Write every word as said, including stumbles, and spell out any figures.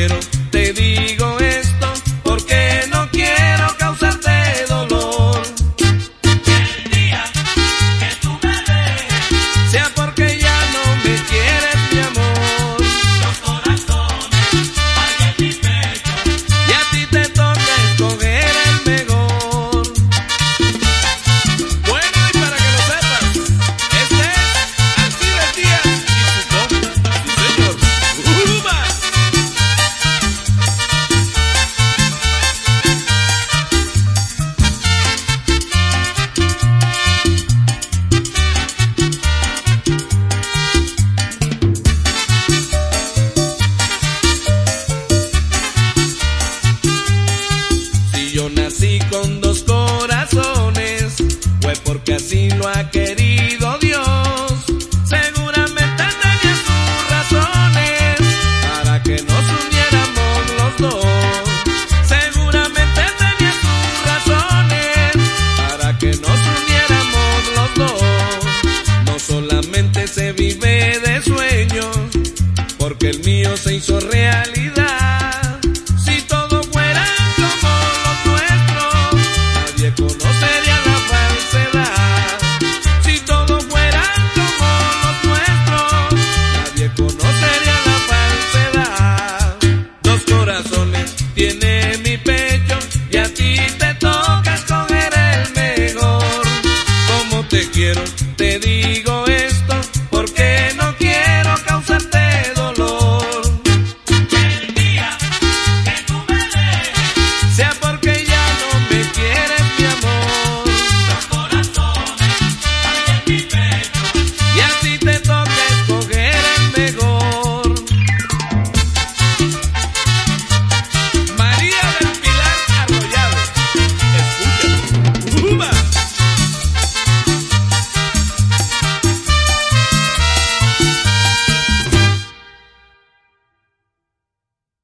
quiero, te digo esto, porque no quiero causarte dolor. El día que tú me dejes, Sea porque ya no me quieres, mi amor. los corazones hay en mi pecho. Y a ti te toca escoger el mejor. Bueno, y para que lo sepas, este es Alcides Díaz y su compa, sí señor, ¡Uba! Si yo nací con dos corazones, fue porque así lo ha querido Dios. Seguramente tenía sus razones para que nos uniéramos los dos. Seguramente tenía sus razones para que nos uniéramos los dos. No solamente se vive de sueños, porque el mío se hizo realidad.